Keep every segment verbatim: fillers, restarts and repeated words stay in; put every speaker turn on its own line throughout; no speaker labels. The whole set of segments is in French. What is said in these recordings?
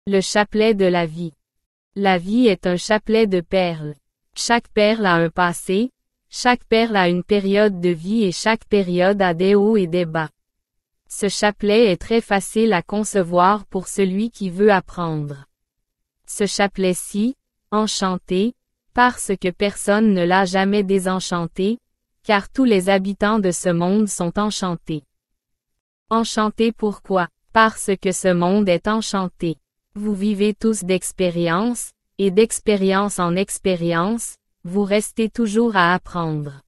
Le chapelet de la vie. La vie est un chapelet de perles. Chaque perle a un passé, chaque perle a une période de vie et chaque période a des hauts et des bas. Ce chapelet est très facile à concevoir pour celui qui veut apprendre. Ce chapelet-ci, enchanté, parce que personne ne l'a jamais désenchanté, car tous les habitants de ce monde sont enchantés. Enchantés pourquoi? Parce que ce monde est enchanté. Vous vivez tous d'expérience, et d'expérience en expérience, vous restez toujours à apprendre.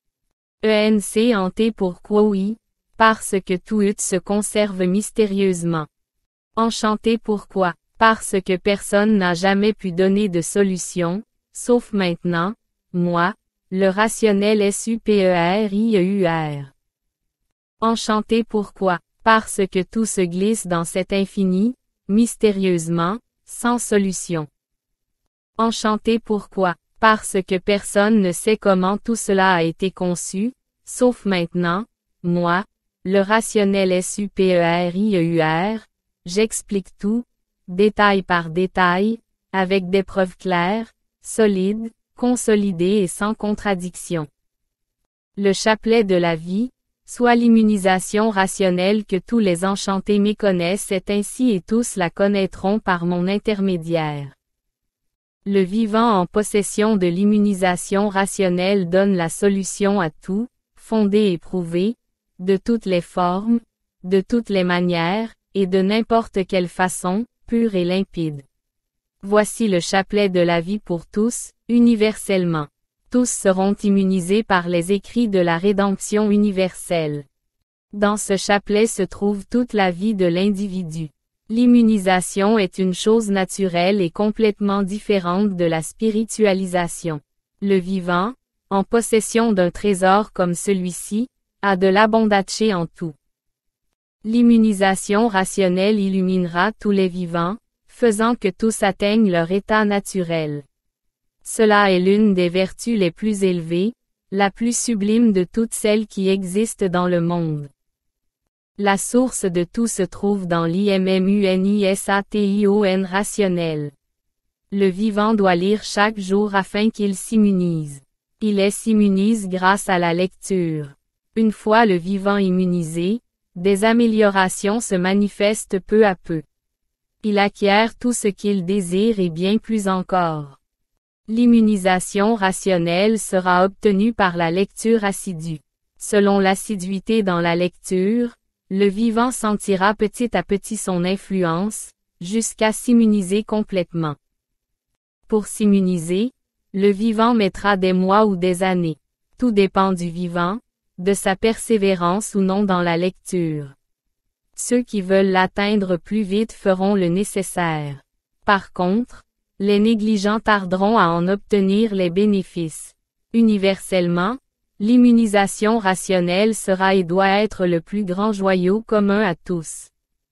E N C hanté pourquoi oui? Parce que tout se conserve mystérieusement. Enchanté pourquoi? Parce que personne n'a jamais pu donner de solution, sauf maintenant, moi, le rationnel supérieur. Enchanté pourquoi? Parce que tout se glisse dans cet infini, mystérieusement, sans solution. Enchanté pourquoi? Parce que personne ne sait comment tout cela a été conçu, sauf maintenant, moi, le rationnel supérieur, j'explique tout, détail par détail, avec des preuves claires, solides, consolidées et sans contradiction. Le chapelet de la vie, soit l'immunisation rationnelle que tous les enchantés méconnaissent est ainsi et tous la connaîtront par mon intermédiaire. Le vivant en possession de l'immunisation rationnelle donne la solution à tout, fondé et prouvé, de toutes les formes, de toutes les manières, et de n'importe quelle façon, pure et limpide. Voici le chapelet de la vie pour tous, universellement. Tous seront immunisés par les écrits de la rédemption universelle. Dans ce chapelet se trouve toute la vie de l'individu. L'immunisation est une chose naturelle et complètement différente de la spiritualisation. Le vivant, en possession d'un trésor comme celui-ci, a de l'abondace en tout. L'immunisation rationnelle illuminera tous les vivants, faisant que tous atteignent leur état naturel. Cela est l'une des vertus les plus élevées, la plus sublime de toutes celles qui existent dans le monde. La source de tout se trouve dans l'immunisation rationnel. Le vivant doit lire chaque jour afin qu'il s'immunise. Il est s'immunise grâce à la lecture. Une fois le vivant immunisé, des améliorations se manifestent peu à peu. Il acquiert tout ce qu'il désire et bien plus encore. L'immunisation rationnelle sera obtenue par la lecture assidue. Selon l'assiduité dans la lecture, le vivant sentira petit à petit son influence, jusqu'à s'immuniser complètement. Pour s'immuniser, le vivant mettra des mois ou des années. Tout dépend du vivant, de sa persévérance ou non dans la lecture. Ceux qui veulent l'atteindre plus vite feront le nécessaire. Par contre, les négligents tarderont à en obtenir les bénéfices. Universellement, l'immunisation rationnelle sera et doit être le plus grand joyau commun à tous.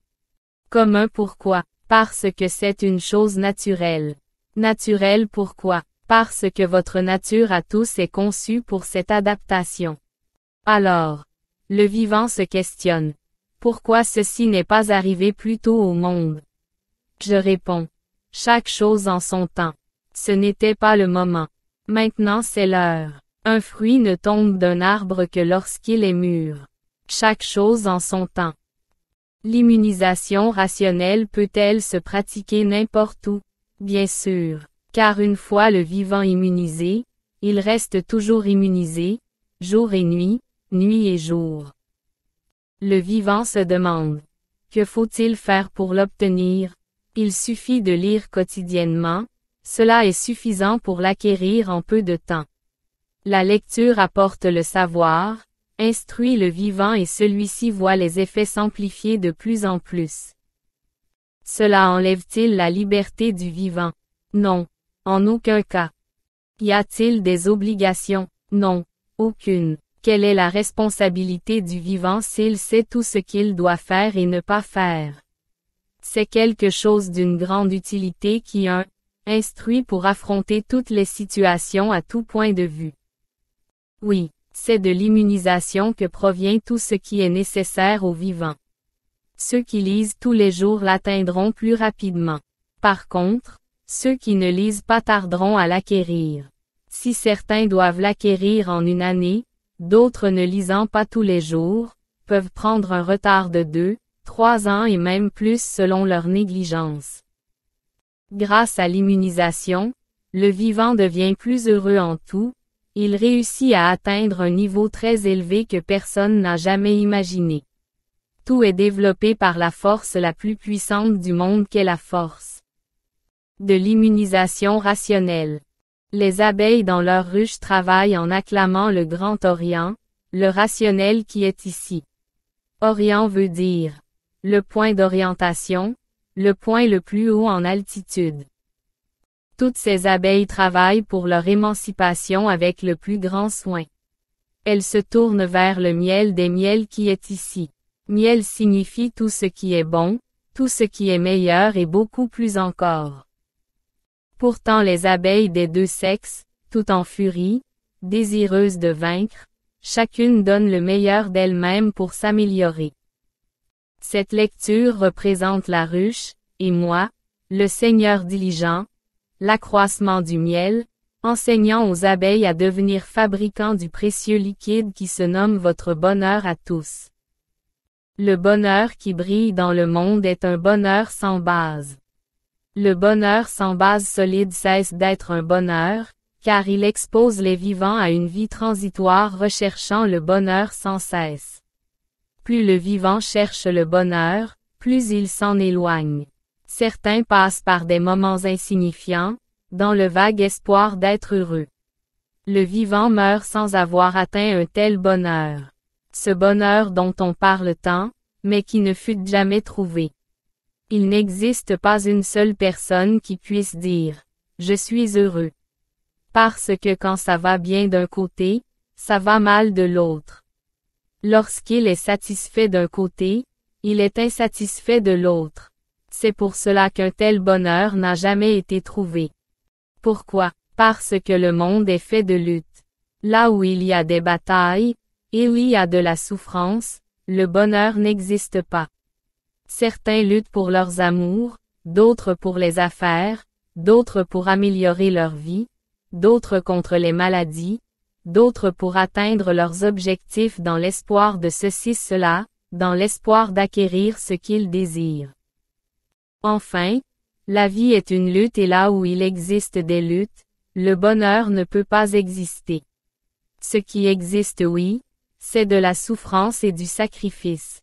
Commun pourquoi? Parce que c'est une chose naturelle. Naturelle pourquoi? Parce que votre nature à tous est conçue pour cette adaptation. Alors, le vivant se questionne. Pourquoi ceci n'est pas arrivé plus tôt au monde? Je réponds. Chaque chose en son temps. Ce n'était pas le moment. Maintenant c'est l'heure. Un fruit ne tombe d'un arbre que lorsqu'il est mûr. Chaque chose en son temps. L'immunisation rationnelle peut-elle se pratiquer n'importe où? Bien sûr, car une fois le vivant immunisé, il reste toujours immunisé, jour et nuit, nuit et jour. Le vivant se demande. Que faut-il faire pour l'obtenir? Il suffit de lire quotidiennement, cela est suffisant pour l'acquérir en peu de temps. La lecture apporte le savoir, instruit le vivant et celui-ci voit les effets s'amplifier de plus en plus. Cela enlève-t-il la liberté du vivant? Non, en aucun cas. Y a-t-il des obligations? Non, aucune. Quelle est la responsabilité du vivant s'il sait tout ce qu'il doit faire et ne pas faire? C'est quelque chose d'une grande utilité qui un, instruit pour affronter toutes les situations à tout point de vue. Oui, c'est de l'immunisation que provient tout ce qui est nécessaire au vivant. Ceux qui lisent tous les jours l'atteindront plus rapidement. Par contre, ceux qui ne lisent pas tarderont à l'acquérir. Si certains doivent l'acquérir en une année, d'autres ne lisant pas tous les jours, peuvent prendre un retard de deux, trois ans et même plus selon leur négligence. Grâce à l'immunisation, le vivant devient plus heureux en tout, il réussit à atteindre un niveau très élevé que personne n'a jamais imaginé. Tout est développé par la force la plus puissante du monde qu'est la force de l'immunisation rationnelle. Les abeilles dans leurs ruches travaillent en acclamant le Grand Orient, le rationnel qui est ici. Orient veut dire le point d'orientation, le point le plus haut en altitude. Toutes ces abeilles travaillent pour leur émancipation avec le plus grand soin. Elles se tournent vers le miel des miels qui est ici. Miel signifie tout ce qui est bon, tout ce qui est meilleur et beaucoup plus encore. Pourtant les abeilles des deux sexes, tout en furie, désireuses de vaincre, chacune donne le meilleur d'elle-même pour s'améliorer. Cette lecture représente la ruche, et moi, le Seigneur diligent, l'accroissement du miel, enseignant aux abeilles à devenir fabricants du précieux liquide qui se nomme votre bonheur à tous. Le bonheur qui brille dans le monde est un bonheur sans base. Le bonheur sans base solide cesse d'être un bonheur, car il expose les vivants à une vie transitoire recherchant le bonheur sans cesse. Plus le vivant cherche le bonheur, plus il s'en éloigne. Certains passent par des moments insignifiants, dans le vague espoir d'être heureux. Le vivant meurt sans avoir atteint un tel bonheur. Ce bonheur dont on parle tant, mais qui ne fut jamais trouvé. Il n'existe pas une seule personne qui puisse dire « Je suis heureux ». Parce que quand ça va bien d'un côté, ça va mal de l'autre. Lorsqu'il est satisfait d'un côté, il est insatisfait de l'autre. C'est pour cela qu'un tel bonheur n'a jamais été trouvé. Pourquoi? Parce que le monde est fait de lutte. Là où il y a des batailles, et où il y a de la souffrance, le bonheur n'existe pas. Certains luttent pour leurs amours, d'autres pour les affaires, d'autres pour améliorer leur vie, d'autres contre les maladies, d'autres pour atteindre leurs objectifs dans l'espoir de ceci-cela, dans l'espoir d'acquérir ce qu'ils désirent. Enfin, la vie est une lutte et là où il existe des luttes, le bonheur ne peut pas exister. Ce qui existe oui, c'est de la souffrance et du sacrifice.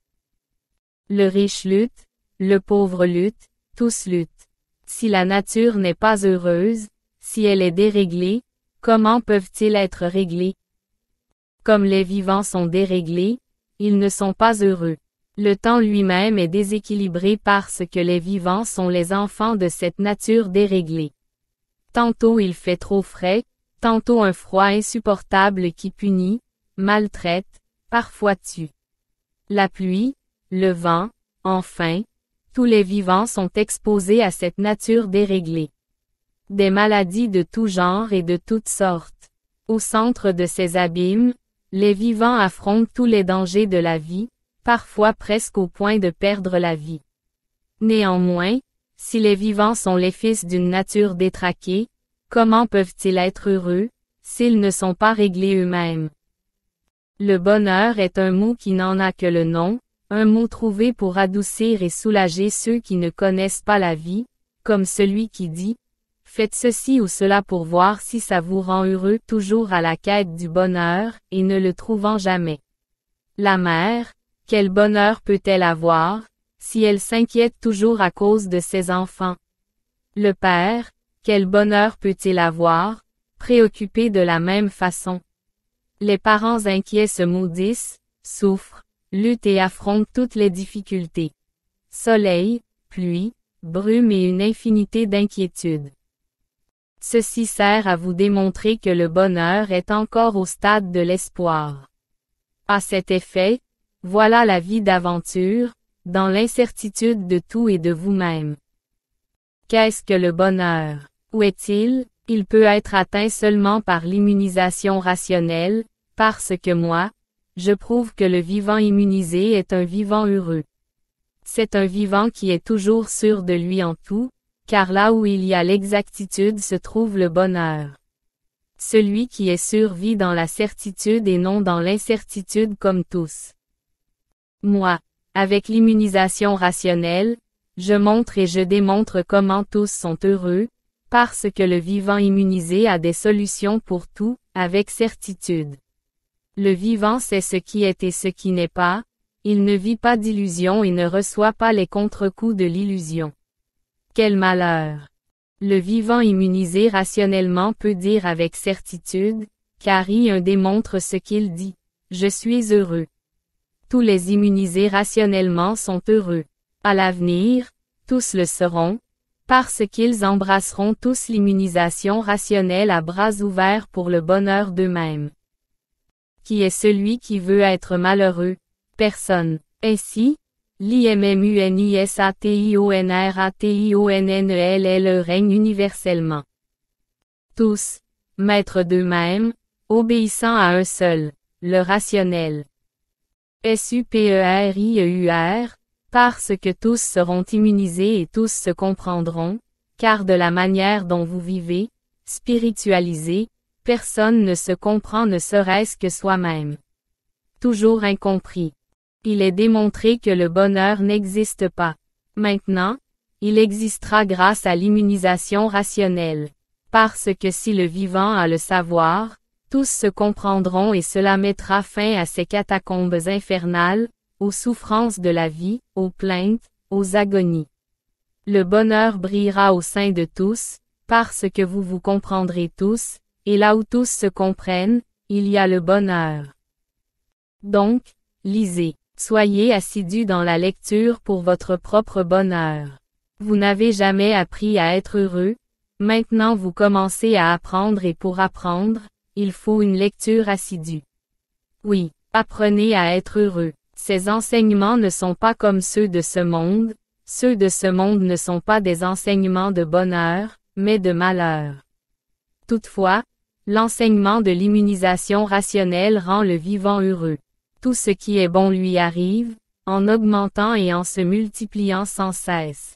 Le riche lutte, le pauvre lutte, tous luttent. Si la nature n'est pas heureuse, si elle est déréglée, comment peuvent-ils être réglés? Comme les vivants sont déréglés, ils ne sont pas heureux. Le temps lui-même est déséquilibré parce que les vivants sont les enfants de cette nature déréglée. Tantôt il fait trop frais, tantôt un froid insupportable qui punit, maltraite, parfois tue. La pluie, le vent, enfin, tous les vivants sont exposés à cette nature déréglée. Des maladies de tout genre et de toutes sortes. Au centre de ces abîmes, les vivants affrontent tous les dangers de la vie, parfois presque au point de perdre la vie. Néanmoins, si les vivants sont les fils d'une nature détraquée, comment peuvent-ils être heureux, s'ils ne sont pas réglés eux-mêmes? Le bonheur est un mot qui n'en a que le nom, un mot trouvé pour adoucir et soulager ceux qui ne connaissent pas la vie, comme celui qui dit « Faites ceci ou cela pour voir si ça vous rend heureux toujours à la quête du bonheur et ne le trouvant jamais. » La mère, quel bonheur peut-elle avoir, si elle s'inquiète toujours à cause de ses enfants? Le père, quel bonheur peut-il avoir, préoccupé de la même façon? Les parents inquiets se maudissent, souffrent, luttent et affrontent toutes les difficultés. Soleil, pluie, brume et une infinité d'inquiétudes. Ceci sert à vous démontrer que le bonheur est encore au stade de l'espoir. À cet effet, voilà la vie d'aventure, dans l'incertitude de tout et de vous-même. Qu'est-ce que le bonheur? Où est-il? Il peut être atteint seulement par l'immunisation rationnelle, parce que moi, je prouve que le vivant immunisé est un vivant heureux. C'est un vivant qui est toujours sûr de lui en tout, car là où il y a l'exactitude se trouve le bonheur. Celui qui est sûr vit dans la certitude et non dans l'incertitude comme tous. Moi, avec l'immunisation rationnelle, je montre et je démontre comment tous sont heureux, parce que le vivant immunisé a des solutions pour tout, avec certitude. Le vivant sait ce qui est et ce qui n'est pas, il ne vit pas d'illusion et ne reçoit pas les contre-coups de l'illusion. Quel malheur! Le vivant immunisé rationnellement peut dire avec certitude, car il démontre ce qu'il dit. Je suis heureux. Tous les immunisés rationnellement sont heureux. À l'avenir, tous le seront, parce qu'ils embrasseront tous l'immunisation rationnelle à bras ouverts pour le bonheur d'eux-mêmes. Qui est celui qui veut être malheureux? Personne. Ainsi, l'immunisationnel règne universellement. Tous, maîtres d'eux-mêmes, obéissant à un seul, le rationnel. Superieur, parce que tous seront immunisés et tous se comprendront, car de la manière dont vous vivez, spiritualisé, personne ne se comprend ne serait-ce que soi-même. Toujours incompris. Il est démontré que le bonheur n'existe pas. Maintenant, il existera grâce à l'immunisation rationnelle. Parce que si le vivant a le savoir, tous se comprendront et cela mettra fin à ces catacombes infernales, aux souffrances de la vie, aux plaintes, aux agonies. Le bonheur brillera au sein de tous, parce que vous vous comprendrez tous, et là où tous se comprennent, il y a le bonheur. Donc, lisez. Soyez assidus dans la lecture pour votre propre bonheur. Vous n'avez jamais appris à être heureux, maintenant vous commencez à apprendre et pour apprendre, il faut une lecture assidue. Oui, apprenez à être heureux. Ces enseignements ne sont pas comme ceux de ce monde, ceux de ce monde ne sont pas des enseignements de bonheur, mais de malheur. Toutefois, l'enseignement de l'immunisation rationnelle rend le vivant heureux. Tout ce qui est bon lui arrive, en augmentant et en se multipliant sans cesse.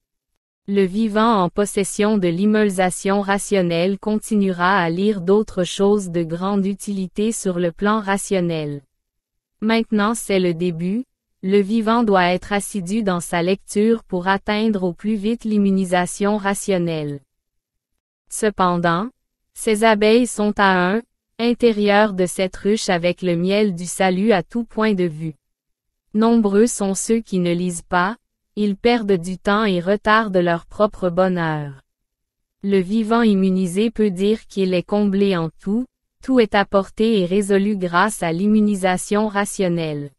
Le vivant en possession de l'immunisation rationnelle continuera à lire d'autres choses de grande utilité sur le plan rationnel. Maintenant c'est le début, le vivant doit être assidu dans sa lecture pour atteindre au plus vite l'immunisation rationnelle. Cependant, ces abeilles sont à un intérieur de cette ruche avec le miel du salut à tout point de vue. Nombreux sont ceux qui ne lisent pas, ils perdent du temps et retardent leur propre bonheur. Le vivant immunisé peut dire qu'il est comblé en tout, tout est apporté et résolu grâce à l'immunisation rationnelle.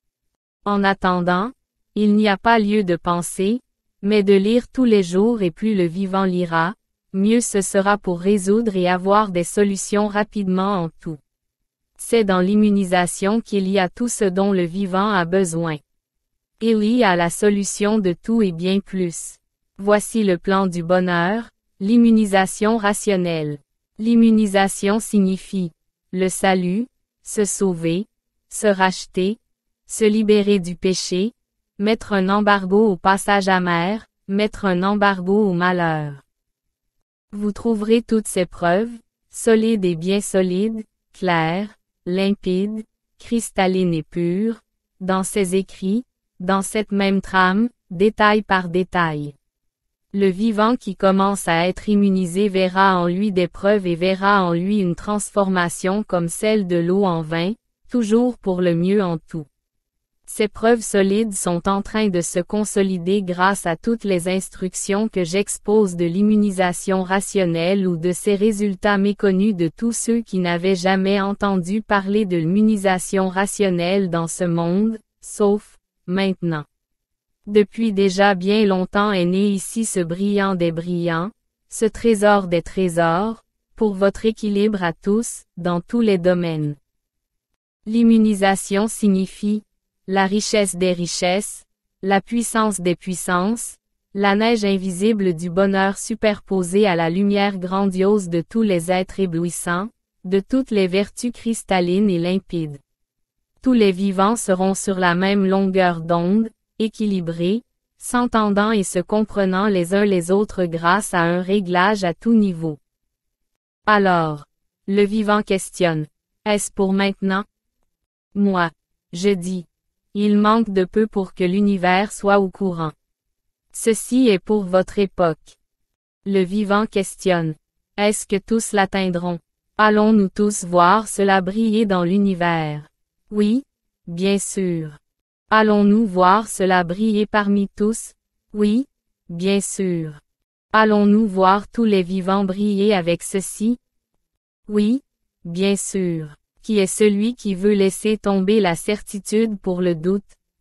En attendant, il n'y a pas lieu de penser, mais de lire tous les jours et plus le vivant lira, mieux ce sera pour résoudre et avoir des solutions rapidement en tout. C'est dans l'immunisation qu'il y a tout ce dont le vivant a besoin. Il y a la solution de tout et bien plus. Voici le plan du bonheur, l'immunisation rationnelle. L'immunisation signifie le salut, se sauver, se racheter, se libérer du péché, mettre un embargo au passage amer, mettre un embargo au malheur. Vous trouverez toutes ces preuves, solides et bien solides, claires, limpides, cristallines et pures, dans ces écrits, dans cette même trame, détail par détail. Le vivant qui commence à être immunisé verra en lui des preuves et verra en lui une transformation comme celle de l'eau en vin, toujours pour le mieux en tout. Ces preuves solides sont en train de se consolider grâce à toutes les instructions que j'expose de l'immunisation rationnelle ou de ces résultats méconnus de tous ceux qui n'avaient jamais entendu parler de l'immunisation rationnelle dans ce monde, sauf, maintenant. Depuis déjà bien longtemps est né ici ce brillant des brillants, ce trésor des trésors, pour votre équilibre à tous, dans tous les domaines. L'immunisation signifie la richesse des richesses, la puissance des puissances, la neige invisible du bonheur superposée à la lumière grandiose de tous les êtres éblouissants, de toutes les vertus cristallines et limpides. Tous les vivants seront sur la même longueur d'onde, équilibrés, s'entendant et se comprenant les uns les autres grâce à un réglage à tout niveau. Alors, le vivant questionne, est-ce pour maintenant? Moi, je dis, il manque de peu pour que l'univers soit au courant. Ceci est pour votre époque. Le vivant questionne, est-ce que tous l'atteindront? Allons-nous tous voir cela briller dans l'univers? Oui, bien sûr. Allons-nous voir cela briller parmi tous? Oui, bien sûr. Allons-nous voir tous les vivants briller avec ceci? Oui, bien sûr. Qui est celui qui veut laisser tomber la certitude pour le doute?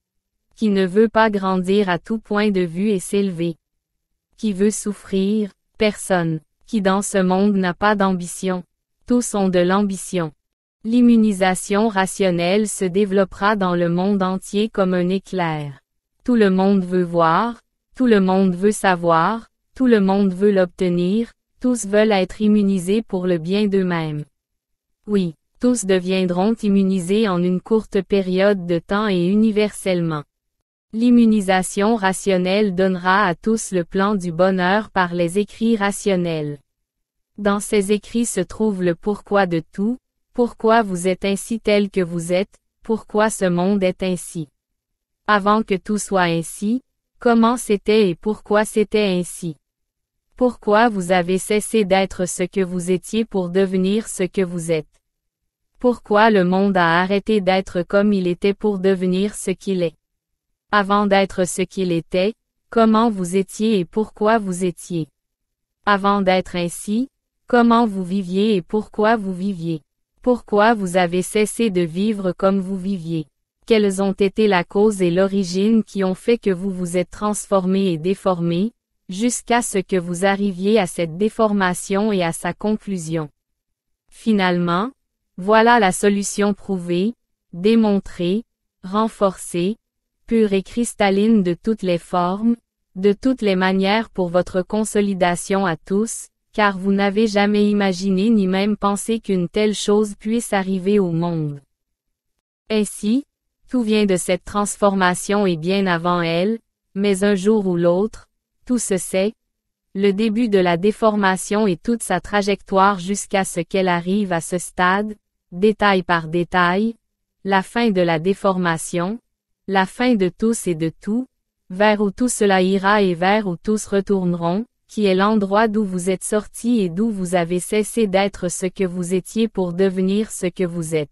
Qui ne veut pas grandir à tout point de vue et s'élever? Qui veut souffrir? Personne. Qui dans ce monde n'a pas d'ambition? Tous ont de l'ambition. L'immunisation rationnelle se développera dans le monde entier comme un éclair. Tout le monde veut voir, tout le monde veut savoir, tout le monde veut l'obtenir, tous veulent être immunisés pour le bien d'eux-mêmes. Oui, tous deviendront immunisés en une courte période de temps et universellement. L'immunisation rationnelle donnera à tous le plan du bonheur par les écrits rationnels. Dans ces écrits se trouve le pourquoi de tout, pourquoi vous êtes ainsi tel que vous êtes, pourquoi ce monde est ainsi. Avant que tout soit ainsi, comment c'était et pourquoi c'était ainsi. Pourquoi vous avez cessé d'être ce que vous étiez pour devenir ce que vous êtes. Pourquoi le monde a arrêté d'être comme il était pour devenir ce qu'il est. Avant d'être ce qu'il était, comment vous étiez et pourquoi vous étiez. Avant d'être ainsi, comment vous viviez et pourquoi vous viviez. Pourquoi vous avez cessé de vivre comme vous viviez. Quelles ont été la cause et l'origine qui ont fait que vous vous êtes transformé et déformé, jusqu'à ce que vous arriviez à cette déformation et à sa conclusion. Finalement, voilà la solution prouvée, démontrée, renforcée, pure et cristalline de toutes les formes, de toutes les manières pour votre consolidation à tous, car vous n'avez jamais imaginé ni même pensé qu'une telle chose puisse arriver au monde. Ainsi, tout vient de cette transformation et bien avant elle, mais un jour ou l'autre, tout se sait, le début de la déformation et toute sa trajectoire jusqu'à ce qu'elle arrive à ce stade, détail par détail, la fin de la déformation, la fin de tous et de tout, vers où tout cela ira et vers où tous retourneront, qui est l'endroit d'où vous êtes sortis et d'où vous avez cessé d'être ce que vous étiez pour devenir ce que vous êtes.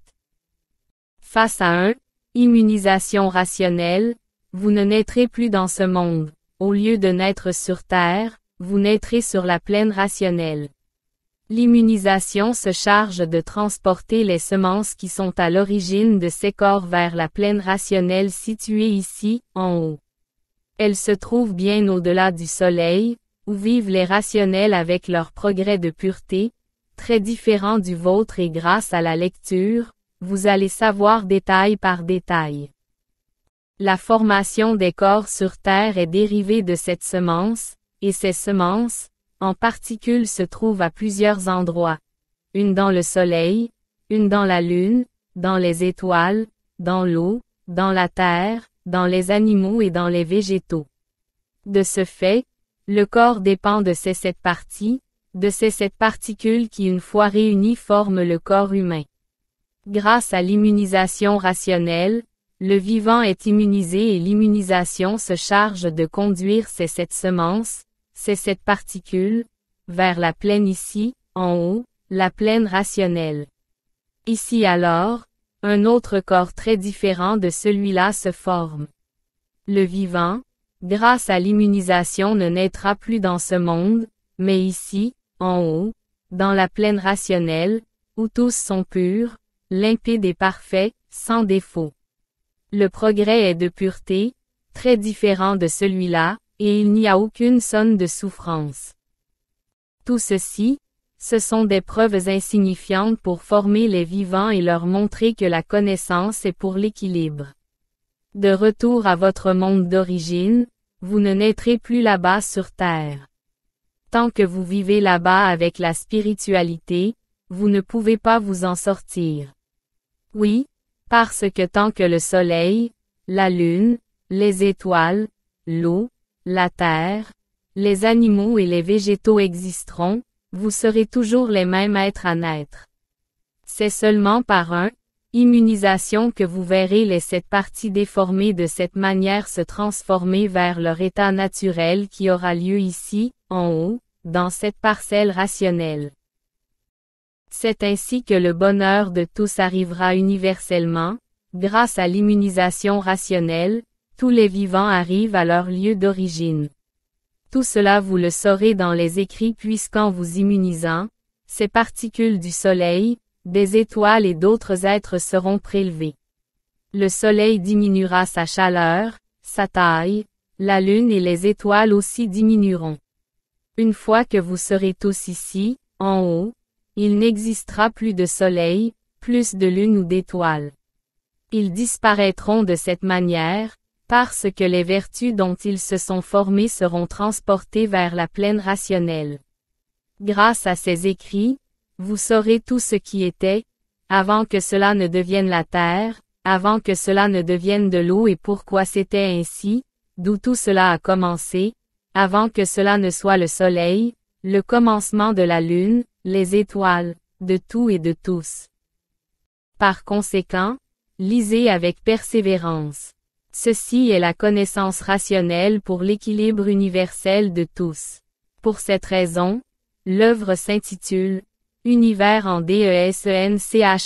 Face à un, immunisation rationnelle, vous ne naîtrez plus dans ce monde. Au lieu de naître sur Terre, vous naîtrez sur la plaine rationnelle. L'immunisation se charge de transporter les semences qui sont à l'origine de ces corps vers la plaine rationnelle située ici, en haut. Elle se trouve bien au-delà du soleil, où vivent les rationnels avec leur progrès de pureté, très différent du vôtre et grâce à la lecture, vous allez savoir détail par détail. La formation des corps sur Terre est dérivée de cette semence, et ces semences, en particules se trouvent à plusieurs endroits. Une dans le soleil, une dans la lune, dans les étoiles, dans l'eau, dans la terre, dans les animaux et dans les végétaux. De ce fait, le corps dépend de ces sept parties, de ces sept particules qui une fois réunies forment le corps humain. Grâce à l'immunisation rationnelle, le vivant est immunisé et l'immunisation se charge de conduire ces sept semences, ces sept particules, vers la plaine ici, en haut, la plaine rationnelle. Ici alors, un autre corps très différent de celui-là se forme. Le vivant, grâce à l'immunisation ne naîtra plus dans ce monde, mais ici, en haut, dans la plaine rationnelle, où tous sont purs, limpides et parfaits, sans défaut. Le progrès est de pureté, très différent de celui-là, et il n'y a aucune sonne de souffrance. Tout ceci, ce sont des preuves insignifiantes pour former les vivants et leur montrer que la connaissance est pour l'équilibre. De retour à votre monde d'origine, vous ne naîtrez plus là-bas sur Terre. Tant que vous vivez là-bas avec la spiritualité, vous ne pouvez pas vous en sortir. Oui, parce que tant que le soleil, la lune, les étoiles, l'eau, la terre, les animaux et les végétaux existeront, vous serez toujours les mêmes êtres à naître. C'est seulement par un, immunisation que vous verrez les sept parties déformées de cette manière se transformer vers leur état naturel qui aura lieu ici, en haut, dans cette parcelle rationnelle. C'est ainsi que le bonheur de tous arrivera universellement, grâce à l'immunisation rationnelle, tous les vivants arrivent à leur lieu d'origine. Tout cela vous le saurez dans les écrits puisqu'en vous immunisant, ces particules du soleil, des étoiles et d'autres êtres seront prélevés. Le soleil diminuera sa chaleur, sa taille, la lune et les étoiles aussi diminueront. Une fois que vous serez tous ici, en haut, il n'existera plus de soleil, plus de lune ou d'étoiles. Ils disparaîtront de cette manière, parce que les vertus dont ils se sont formés seront transportées vers la plaine rationnelle. Grâce à ces écrits, vous saurez tout ce qui était, avant que cela ne devienne la terre, avant que cela ne devienne de l'eau et pourquoi c'était ainsi, d'où tout cela a commencé, avant que cela ne soit le soleil, le commencement de la lune, les étoiles, de tout et de tous. Par conséquent, lisez avec persévérance. Ceci est la connaissance rationnelle pour l'équilibre universel de tous. Pour cette raison, l'œuvre s'intitule « Univers en Descenchantment ».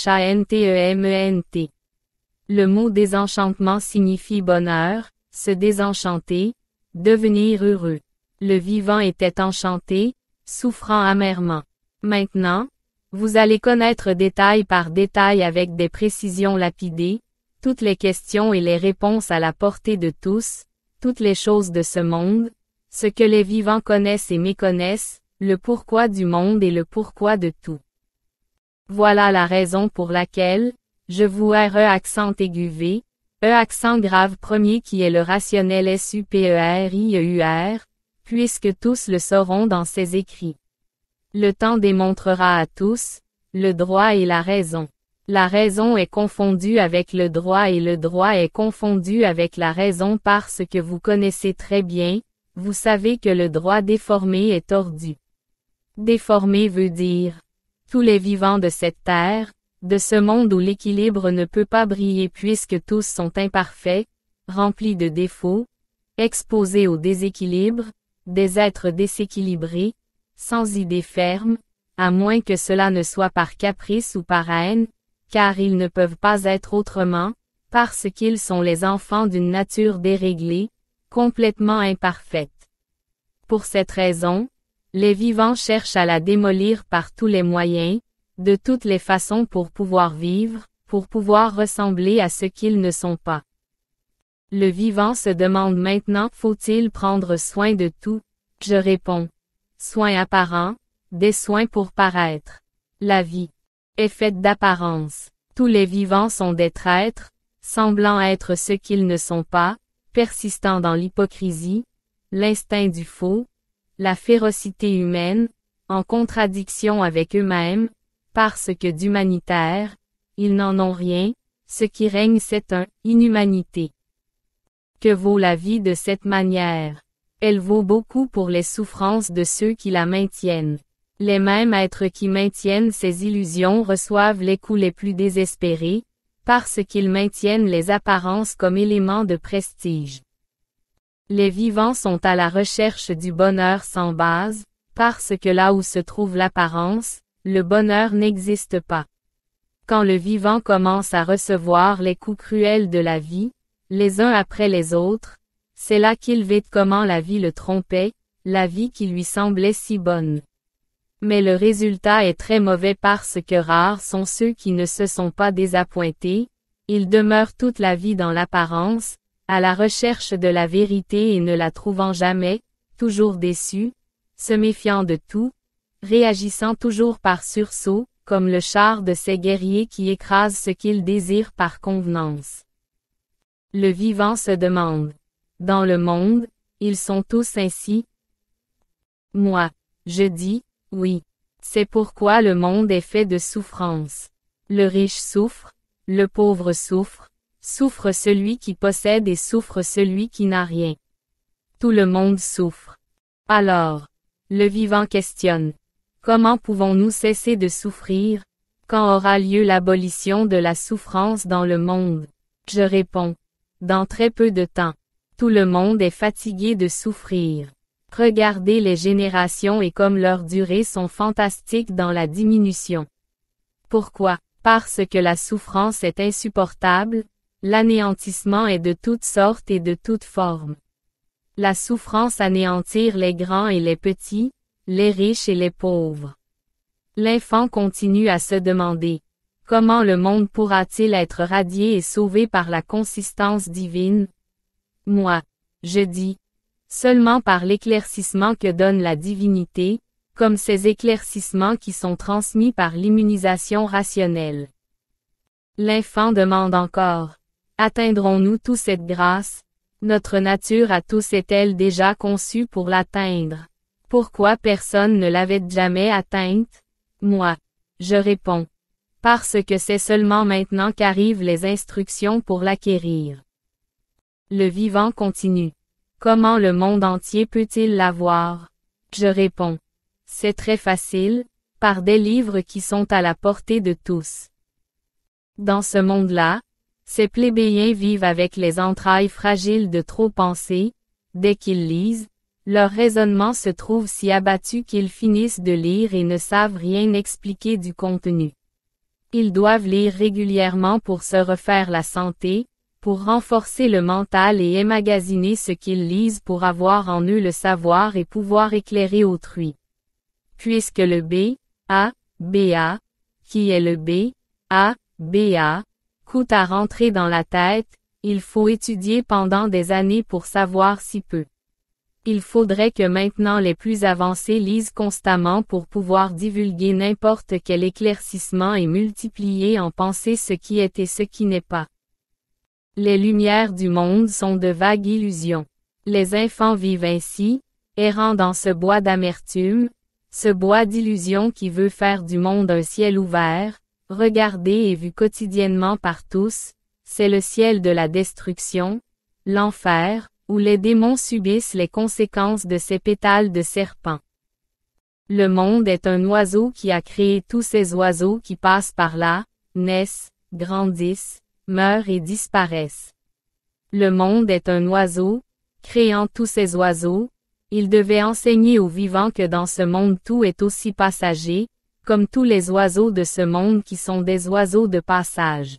Le mot désenchantement signifie bonheur, se désenchanter, devenir heureux. Le vivant était enchanté, souffrant amèrement. Maintenant, vous allez connaître détail par détail avec des précisions lapidées, toutes les questions et les réponses à la portée de tous, toutes les choses de ce monde, ce que les vivants connaissent et méconnaissent, le pourquoi du monde et le pourquoi de tout. Voilà la raison pour laquelle, je vous R E accent aigu V, E accent grave premier qui est le rationnel SUPERIEUR, puisque tous le sauront dans ses écrits. Le temps démontrera à tous, le droit et la raison. La raison est confondue avec le droit et le droit est confondu avec la raison parce que vous connaissez très bien, vous savez que le droit déformé est tordu. Déformé veut dire, tous les vivants de cette terre, de ce monde où l'équilibre ne peut pas briller puisque tous sont imparfaits, remplis de défauts, exposés au déséquilibre, des êtres déséquilibrés, sans idée ferme, à moins que cela ne soit par caprice ou par haine, car ils ne peuvent pas être autrement, parce qu'ils sont les enfants d'une nature déréglée, complètement imparfaite. Pour cette raison, les vivants cherchent à la démolir par tous les moyens, de toutes les façons pour pouvoir vivre, pour pouvoir ressembler à ce qu'ils ne sont pas. Le vivant se demande maintenant faut-il prendre soin de tout? Je réponds. Soins apparents, des soins pour paraître. La vie est faite d'apparence. Tous les vivants sont des traîtres, semblant être ce qu'ils ne sont pas, persistant dans l'hypocrisie, l'instinct du faux, la férocité humaine, en contradiction avec eux-mêmes, parce que d'humanitaire, ils n'en ont rien, ce qui règne c'est un, inhumanité. Que vaut la vie de cette manière? Elle vaut beaucoup pour les souffrances de ceux qui la maintiennent. Les mêmes êtres qui maintiennent ces illusions reçoivent les coups les plus désespérés, parce qu'ils maintiennent les apparences comme éléments de prestige. Les vivants sont à la recherche du bonheur sans base, parce que là où se trouve l'apparence, le bonheur n'existe pas. Quand le vivant commence à recevoir les coups cruels de la vie, les uns après les autres, c'est là qu'il vit comment la vie le trompait, la vie qui lui semblait si bonne. Mais le résultat est très mauvais parce que rares sont ceux qui ne se sont pas désappointés, ils demeurent toute la vie dans l'apparence, à la recherche de la vérité et ne la trouvant jamais, toujours déçus, se méfiant de tout, réagissant toujours par sursaut, comme le char de ces guerriers qui écrasent ce qu'ils désirent par convenance. Le vivant se demande. Dans le monde, ils sont tous ainsi. Moi, je dis, oui. C'est pourquoi le monde est fait de souffrance. Le riche souffre, le pauvre souffre, souffre celui qui possède et souffre celui qui n'a rien. Tout le monde souffre. Alors, le vivant questionne. Comment pouvons-nous cesser de souffrir? Quand aura lieu l'abolition de la souffrance dans le monde? Je réponds. Dans très peu de temps. Tout le monde est fatigué de souffrir. Regardez les générations et comme leurs durées sont fantastiques dans la diminution. Pourquoi? Parce que la souffrance est insupportable, l'anéantissement est de toutes sortes et de toutes formes. La souffrance anéantir les grands et les petits, les riches et les pauvres. L'enfant continue à se demander, comment le monde pourra-t-il être radié et sauvé par la consistance divine? Moi, je dis, seulement par l'éclaircissement que donne la divinité, comme ces éclaircissements qui sont transmis par l'immunisation rationnelle. L'enfant demande encore, atteindrons-nous tous cette grâce? Notre nature à tous est-elle déjà conçue pour l'atteindre? Pourquoi personne ne l'avait jamais atteinte? Moi, je réponds. Parce que c'est seulement maintenant qu'arrivent les instructions pour l'acquérir. Le vivant continue. Comment le monde entier peut-il l'avoir? Je réponds. C'est très facile, par des livres qui sont à la portée de tous. Dans ce monde-là, ces plébéiens vivent avec les entrailles fragiles de trop penser, dès qu'ils lisent, leur raisonnement se trouve si abattu qu'ils finissent de lire et ne savent rien expliquer du contenu. Ils doivent lire régulièrement pour se refaire la santé, pour renforcer le mental et emmagasiner ce qu'ils lisent pour avoir en eux le savoir et pouvoir éclairer autrui. Puisque le B, A, B A, qui est le B, A, B A, coûte à rentrer dans la tête, il faut étudier pendant des années pour savoir si peu. Il faudrait que maintenant les plus avancés lisent constamment pour pouvoir divulguer n'importe quel éclaircissement et multiplier en pensée ce qui est et ce qui n'est pas. Les lumières du monde sont de vagues illusions. Les enfants vivent ainsi, errant dans ce bois d'amertume, ce bois d'illusions qui veut faire du monde un ciel ouvert, regardé et vu quotidiennement par tous, c'est le ciel de la destruction, l'enfer, où les démons subissent les conséquences de ces pétales de serpent. Le monde est un oiseau qui a créé tous ces oiseaux qui passent par là, naissent, grandissent, meurent et disparaissent. Le monde est un oiseau, créant tous ces oiseaux, il devait enseigner aux vivants que dans ce monde tout est aussi passager, comme tous les oiseaux de ce monde qui sont des oiseaux de passage.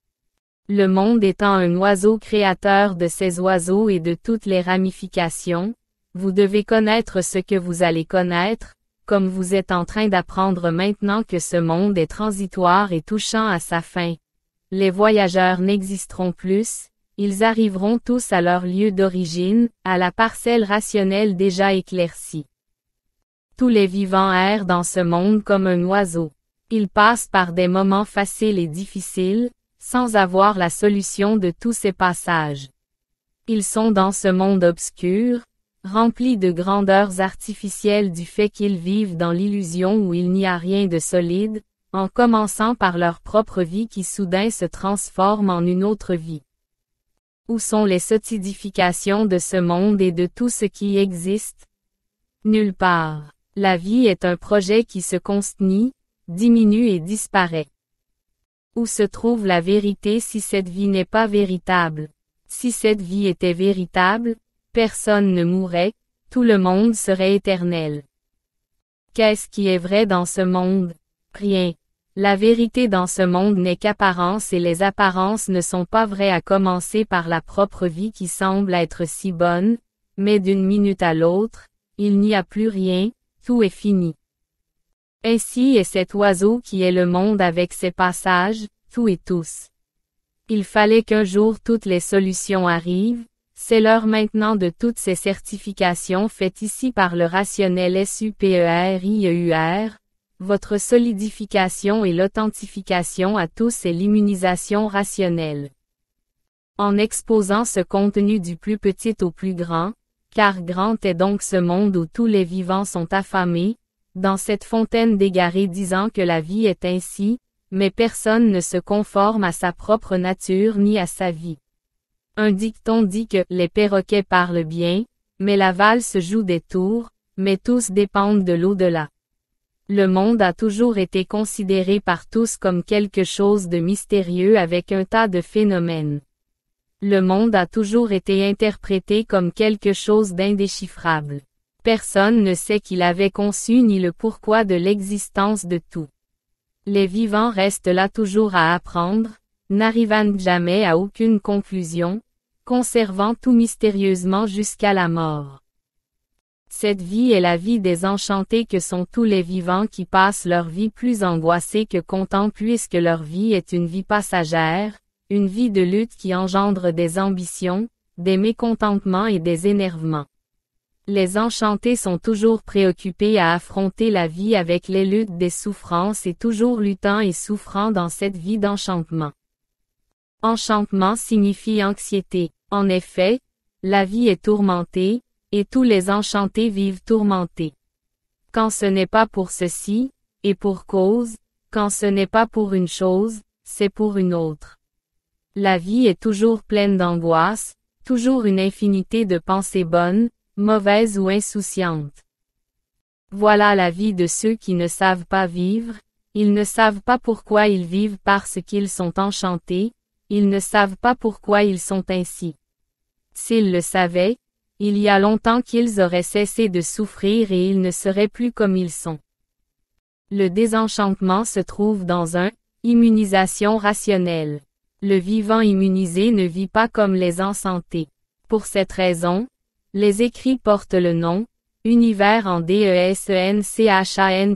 Le monde étant un oiseau créateur de ces oiseaux et de toutes les ramifications, vous devez connaître ce que vous allez connaître, comme vous êtes en train d'apprendre maintenant que ce monde est transitoire et touchant à sa fin. Les voyageurs n'existeront plus, ils arriveront tous à leur lieu d'origine, à la parcelle rationnelle déjà éclaircie. Tous les vivants errent dans ce monde comme un oiseau. Ils passent par des moments faciles et difficiles, sans avoir la solution de tous ces passages. Ils sont dans ce monde obscur, rempli de grandeurs artificielles du fait qu'ils vivent dans l'illusion où il n'y a rien de solide, en commençant par leur propre vie qui soudain se transforme en une autre vie. Où sont les sotidifications de ce monde et de tout ce qui existe? Nulle part. La vie est un projet qui se constenit, diminue et disparaît. Où se trouve la vérité si cette vie n'est pas véritable? Si cette vie était véritable, personne ne mourrait, tout le monde serait éternel. Qu'est-ce qui est vrai dans ce monde? Rien. La vérité dans ce monde n'est qu'apparence et les apparences ne sont pas vraies à commencer par la propre vie qui semble être si bonne, mais d'une minute à l'autre, il n'y a plus rien, tout est fini. Ainsi est cet oiseau qui est le monde avec ses passages, tout et tous. Il fallait qu'un jour toutes les solutions arrivent, c'est l'heure maintenant de toutes ces certifications faites ici par le rationnel SUPERIEUR, votre solidification et l'authentification à tous et l'immunisation rationnelle. En exposant ce contenu du plus petit au plus grand, car grand est donc ce monde où tous les vivants sont affamés, dans cette fontaine d'égarés disant que la vie est ainsi, mais personne ne se conforme à sa propre nature ni à sa vie. Un dicton dit que les perroquets parlent bien, Mais la valse joue des tours, mais tous dépendent de l'au-delà. Le monde a toujours été considéré par tous comme quelque chose de mystérieux avec un tas de phénomènes. Le monde a toujours été interprété comme quelque chose d'indéchiffrable. Personne ne sait qui l'avait conçu ni le pourquoi de l'existence de tout. Les vivants restent là toujours à apprendre, n'arrivant jamais à aucune conclusion, conservant tout mystérieusement jusqu'à la mort. Cette vie est la vie des enchantés que sont tous les vivants qui passent leur vie plus angoissée que contents puisque leur vie est une vie passagère, une vie de lutte qui engendre des ambitions, des mécontentements et des énervements. Les enchantés sont toujours préoccupés à affronter la vie avec les luttes des souffrances et toujours luttant et souffrant dans cette vie d'enchantement. Enchantement signifie anxiété. En effet, la vie est tourmentée, et tous les enchantés vivent tourmentés. Quand ce n'est pas pour ceci, et pour cause, quand ce n'est pas pour une chose, c'est pour une autre. La vie est toujours pleine d'angoisse, toujours une infinité de pensées bonnes, mauvaises ou insouciantes. Voilà la vie de ceux qui ne savent pas vivre, ils ne savent pas pourquoi ils vivent parce qu'ils sont enchantés, ils ne savent pas pourquoi ils sont ainsi. S'ils le savaient, il y a longtemps qu'ils auraient cessé de souffrir et ils ne seraient plus comme ils sont. Le désenchantement se trouve dans un « immunisation rationnelle ». Le vivant immunisé ne vit pas comme les enchantés. Pour cette raison, les écrits portent le nom « Univers en D-E-S-E-N-C-H-A-N-T-E-M-E-N-T ».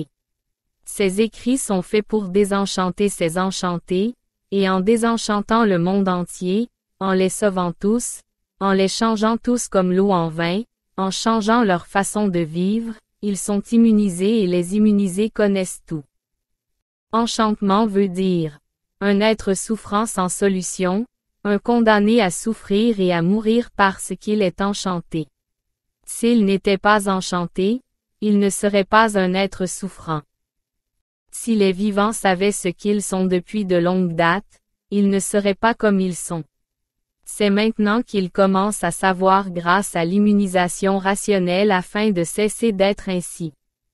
Ces écrits sont faits pour désenchanter ces enchantés, et en désenchantant le monde entier, en les sauvant tous, en les changeant tous comme l'eau en vin, en changeant leur façon de vivre, ils sont immunisés et les immunisés connaissent tout. Enchantement veut dire un être souffrant sans solution, un condamné à souffrir et à mourir parce qu'il est enchanté. S'il n'était pas enchanté, il ne serait pas un être souffrant. Si les vivants savaient ce qu'ils sont depuis de longue date, ils ne seraient pas comme ils sont. C'est maintenant qu'ils commencent à savoir grâce à l'immunisation rationnelle afin de cesser d'être ainsi.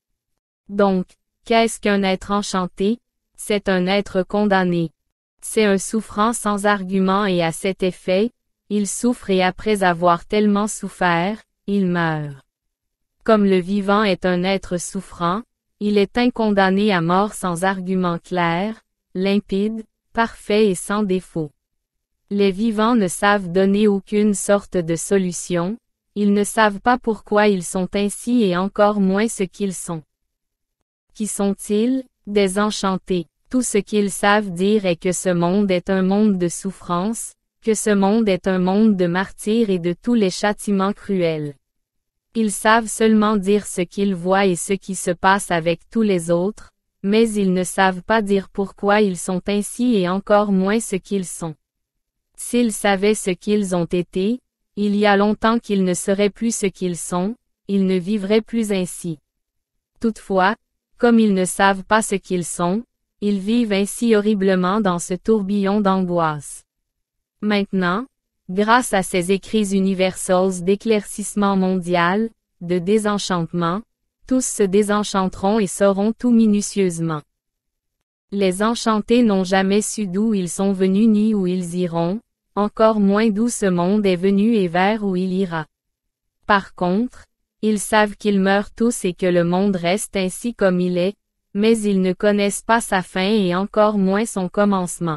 Donc, qu'est-ce qu'un être enchanté? C'est un être condamné. C'est un souffrant sans argument et à cet effet, il souffre et après avoir tellement souffert, il meurt. Comme le vivant est un être souffrant, il est incondamné à mort sans argument clair, limpide, parfait et sans défaut. Les vivants ne savent donner aucune sorte de solution, ils ne savent pas pourquoi ils sont ainsi et encore moins ce qu'ils sont. Qui sont-ils? Des enchantés. Tout ce qu'ils savent dire est que ce monde est un monde de souffrance, que ce monde est un monde de martyrs et de tous les châtiments cruels. Ils savent seulement dire ce qu'ils voient et ce qui se passe avec tous les autres, mais ils ne savent pas dire pourquoi ils sont ainsi et encore moins ce qu'ils sont. S'ils savaient ce qu'ils ont été, il y a longtemps qu'ils ne seraient plus ce qu'ils sont, ils ne vivraient plus ainsi. Toutefois, comme ils ne savent pas ce qu'ils sont, ils vivent ainsi horriblement dans ce tourbillon d'angoisse. Maintenant, grâce à ces écrits universels d'éclaircissement mondial, de désenchantement, tous se désenchanteront et sauront tout minutieusement. Les enchantés n'ont jamais su d'où ils sont venus ni où ils iront, encore moins d'où ce monde est venu et vers où il ira. Par contre, ils savent qu'ils meurent tous et que le monde reste ainsi comme il est, mais ils ne connaissent pas sa fin et encore moins son commencement.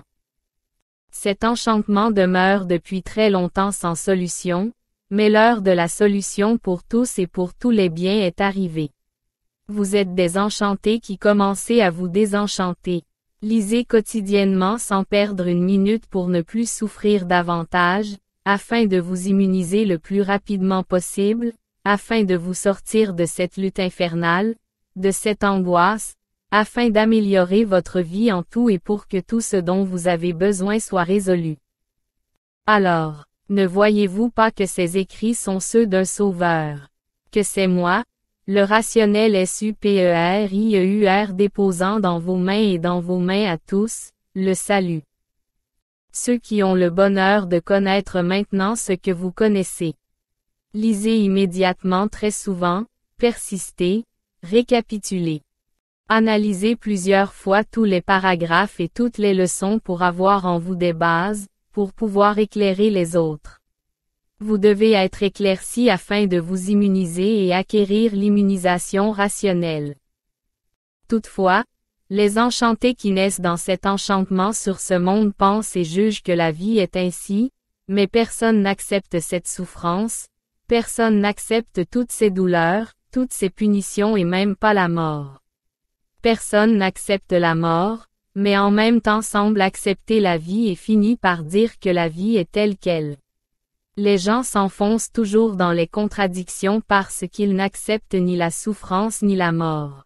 Cet enchantement demeure depuis très longtemps sans solution, mais l'heure de la solution pour tous et pour tous les biens est arrivée. Vous êtes des enchantés qui commencez à vous désenchanter. Lisez quotidiennement sans perdre une minute pour ne plus souffrir davantage, afin de vous immuniser le plus rapidement possible, afin de vous sortir de cette lutte infernale, de cette angoisse, afin d'améliorer votre vie en tout et pour que tout ce dont vous avez besoin soit résolu. Alors, ne voyez-vous pas que ces écrits sont ceux d'un sauveur? Que c'est moi, le rationnel S U P E R I E U R déposant dans vos mains et dans vos mains à tous, le salut. Ceux qui ont le bonheur de connaître maintenant ce que vous connaissez. Lisez immédiatement très souvent, persistez, récapitulez. Analysez plusieurs fois tous les paragraphes et toutes les leçons pour avoir en vous des bases, pour pouvoir éclairer les autres. Vous devez être éclairci afin de vous immuniser et acquérir l'immunisation rationnelle. Toutefois, les enchantés qui naissent dans cet enchantement sur ce monde pensent et jugent que la vie est ainsi, mais personne n'accepte cette souffrance, personne n'accepte toutes ces douleurs, toutes ces punitions et même pas la mort. Personne n'accepte la mort, mais en même temps semble accepter la vie et finit par dire que la vie est telle qu'elle. Les gens s'enfoncent toujours dans les contradictions parce qu'ils n'acceptent ni la souffrance ni la mort.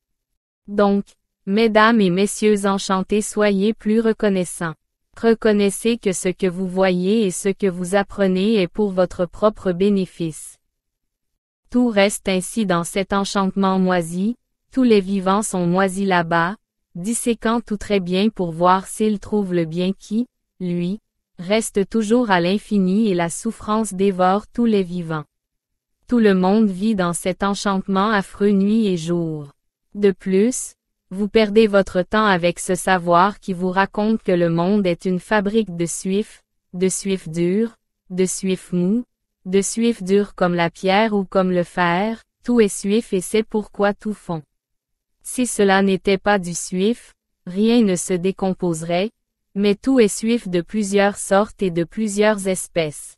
Donc, mesdames et messieurs enchantés, soyez plus reconnaissants. Reconnaissez que ce que vous voyez et ce que vous apprenez est pour votre propre bénéfice. Tout reste ainsi dans cet enchantement moisi, tous les vivants sont moisis là-bas, disséquant tout très bien pour voir s'ils trouvent le bien qui, lui, reste toujours à l'infini et la souffrance dévore tous les vivants. Tout le monde vit dans cet enchantement affreux nuit et jour. De plus, vous perdez votre temps avec ce savoir qui vous raconte que le monde est une fabrique de suif, de suif dur, de suif mou, de suif dur comme la pierre ou comme le fer, tout est suif et c'est pourquoi tout fond. Si cela n'était pas du suif, rien ne se décomposerait, mais tout est suif de plusieurs sortes et de plusieurs espèces.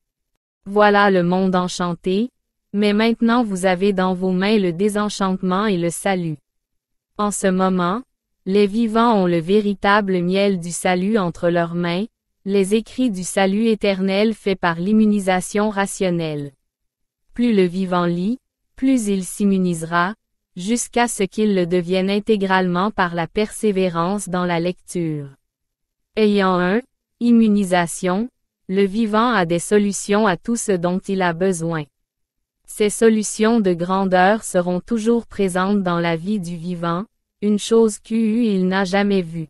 Voilà le monde enchanté, mais maintenant vous avez dans vos mains le désenchantement et le salut. En ce moment, les vivants ont le véritable miel du salut entre leurs mains, les écrits du salut éternel faits par l'immunisation rationnelle. Plus le vivant lit, plus il s'immunisera, jusqu'à ce qu'il le devienne intégralement par la persévérance dans la lecture. Ayant un, immunisation, le vivant a des solutions à tout ce dont il a besoin. Ces solutions de grandeur seront toujours présentes dans la vie du vivant, une chose qu'il n'a jamais vue.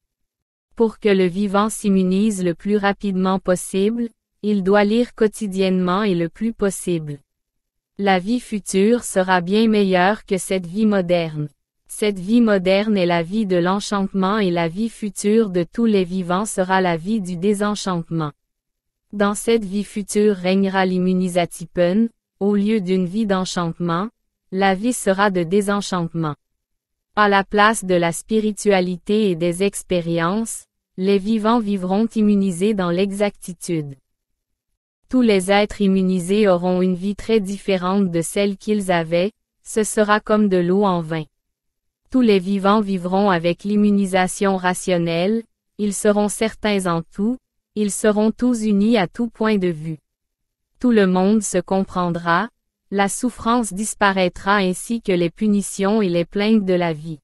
Pour que le vivant s'immunise le plus rapidement possible, il doit lire quotidiennement et le plus possible. La vie future sera bien meilleure que cette vie moderne. Cette vie moderne est la vie de l'enchantement et la vie future de tous les vivants sera la vie du désenchantement. Dans cette vie future régnera l'immunisatipen, au lieu d'une vie d'enchantement, la vie sera de désenchantement. À la place de la spiritualité et des expériences, les vivants vivront immunisés dans l'exactitude. Tous les êtres immunisés auront une vie très différente de celle qu'ils avaient, ce sera comme de l'eau en vin. Tous les vivants vivront avec l'immunisation rationnelle, ils seront certains en tout, ils seront tous unis à tout point de vue. Tout le monde se comprendra, la souffrance disparaîtra ainsi que les punitions et les plaintes de la vie.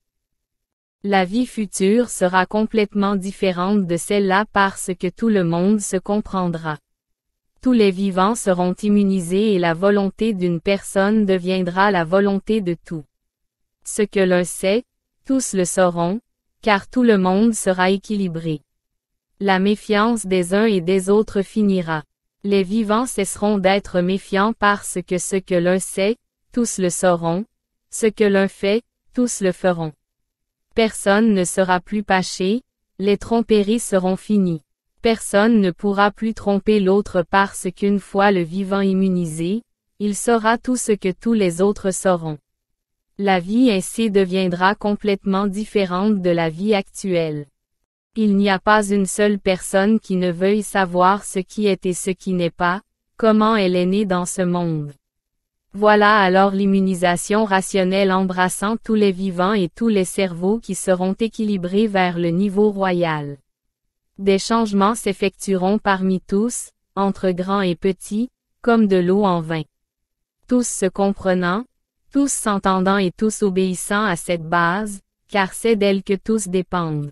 La vie future sera complètement différente de celle-là parce que tout le monde se comprendra. Tous les vivants seront immunisés et la volonté d'une personne deviendra la volonté de tout. Ce que l'un sait, tous le sauront, car tout le monde sera équilibré. La méfiance des uns et des autres finira. Les vivants cesseront d'être méfiants parce que ce que l'un sait, tous le sauront, ce que l'un fait, tous le feront. Personne ne sera plus pâché, les tromperies seront finies. Personne ne pourra plus tromper l'autre parce qu'une fois le vivant immunisé, il saura tout ce que tous les autres sauront. La vie ainsi deviendra complètement différente de la vie actuelle. Il n'y a pas une seule personne qui ne veuille savoir ce qui est et ce qui n'est pas, comment elle est née dans ce monde. Voilà alors l'immunisation rationnelle embrassant tous les vivants et tous les cerveaux qui seront équilibrés vers le niveau royal. Des changements s'effectueront parmi tous, entre grands et petits, comme de l'eau en vin. Tous se comprenant, tous s'entendant et tous obéissant à cette base, car c'est d'elle que tous dépendent.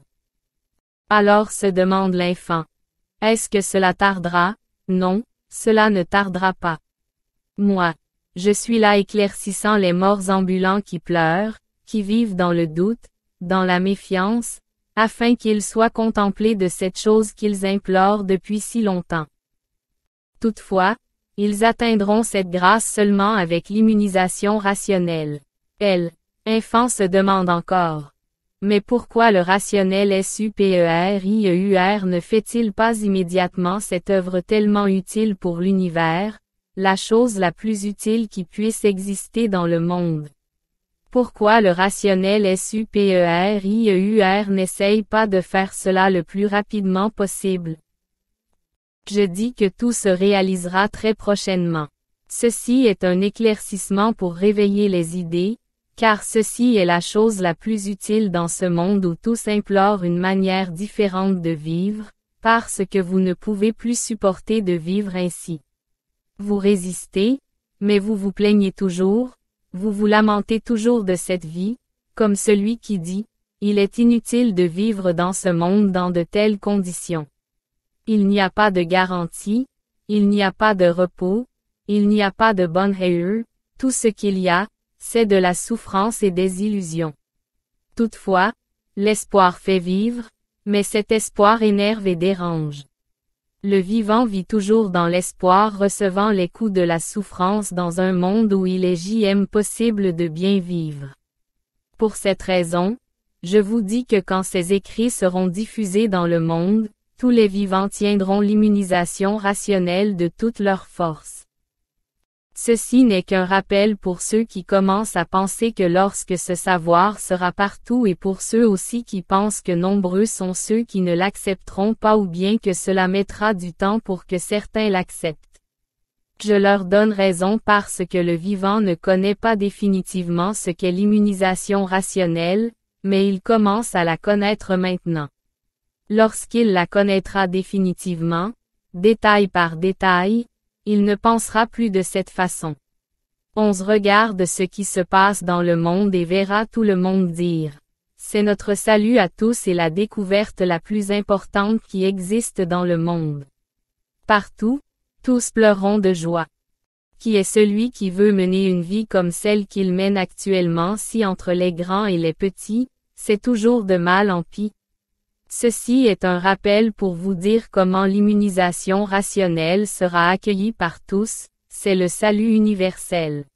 Alors se demande l'enfant. Est-ce que cela tardera? Non, cela ne tardera pas. Moi, je suis là éclaircissant les morts ambulants qui pleurent, qui vivent dans le doute, dans la méfiance, afin qu'ils soient contemplés de cette chose qu'ils implorent depuis si longtemps. Toutefois, Ils atteindront cette grâce seulement avec l'immunisation rationnelle. L. Enfant se demande encore. Mais pourquoi le rationnel supérieur ne fait-il pas immédiatement cette œuvre tellement utile pour l'univers, la chose la plus utile qui puisse exister dans le monde? Pourquoi le rationnel supérieur n'essaye pas de faire cela le plus rapidement possible? Je dis que tout se réalisera très prochainement. Ceci est un éclaircissement pour réveiller les idées, car ceci est la chose la plus utile dans ce monde où tous implorent une manière différente de vivre, parce que vous ne pouvez plus supporter de vivre ainsi. Vous résistez, mais vous vous plaignez toujours, vous vous lamentez toujours de cette vie, comme celui qui dit, « Il est inutile de vivre dans ce monde dans de telles conditions. Il n'y a pas de garantie, il n'y a pas de repos, il n'y a pas de bonheur, tout ce qu'il y a, c'est de la souffrance et des illusions. » Toutefois, l'espoir fait vivre, mais cet espoir énerve et dérange. Le vivant vit toujours dans l'espoir recevant les coups de la souffrance dans un monde où il est jamais possible de bien vivre. Pour cette raison, je vous dis que quand ces écrits seront diffusés dans le monde, tous les vivants tiendront l'immunisation rationnelle de toute leur force. Ceci n'est qu'un rappel pour ceux qui commencent à penser que lorsque ce savoir sera partout et pour ceux aussi qui pensent que nombreux sont ceux qui ne l'accepteront pas ou bien que cela mettra du temps pour que certains l'acceptent. Je leur donne raison parce que le vivant ne connaît pas définitivement ce qu'est l'immunisation rationnelle, mais il commence à la connaître maintenant. Lorsqu'il la connaîtra définitivement, détail par détail, il ne pensera plus de cette façon. On se regarde ce qui se passe dans le monde et verra tout le monde dire. C'est notre salut à tous et la découverte la plus importante qui existe dans le monde. Partout, tous pleureront de joie. Qui est celui qui veut mener une vie comme celle qu'il mène actuellement si entre les grands et les petits, c'est toujours de mal en pis? Ceci est un rappel pour vous dire comment l'immunisation rationnelle sera accueillie par tous, c'est le salut universel.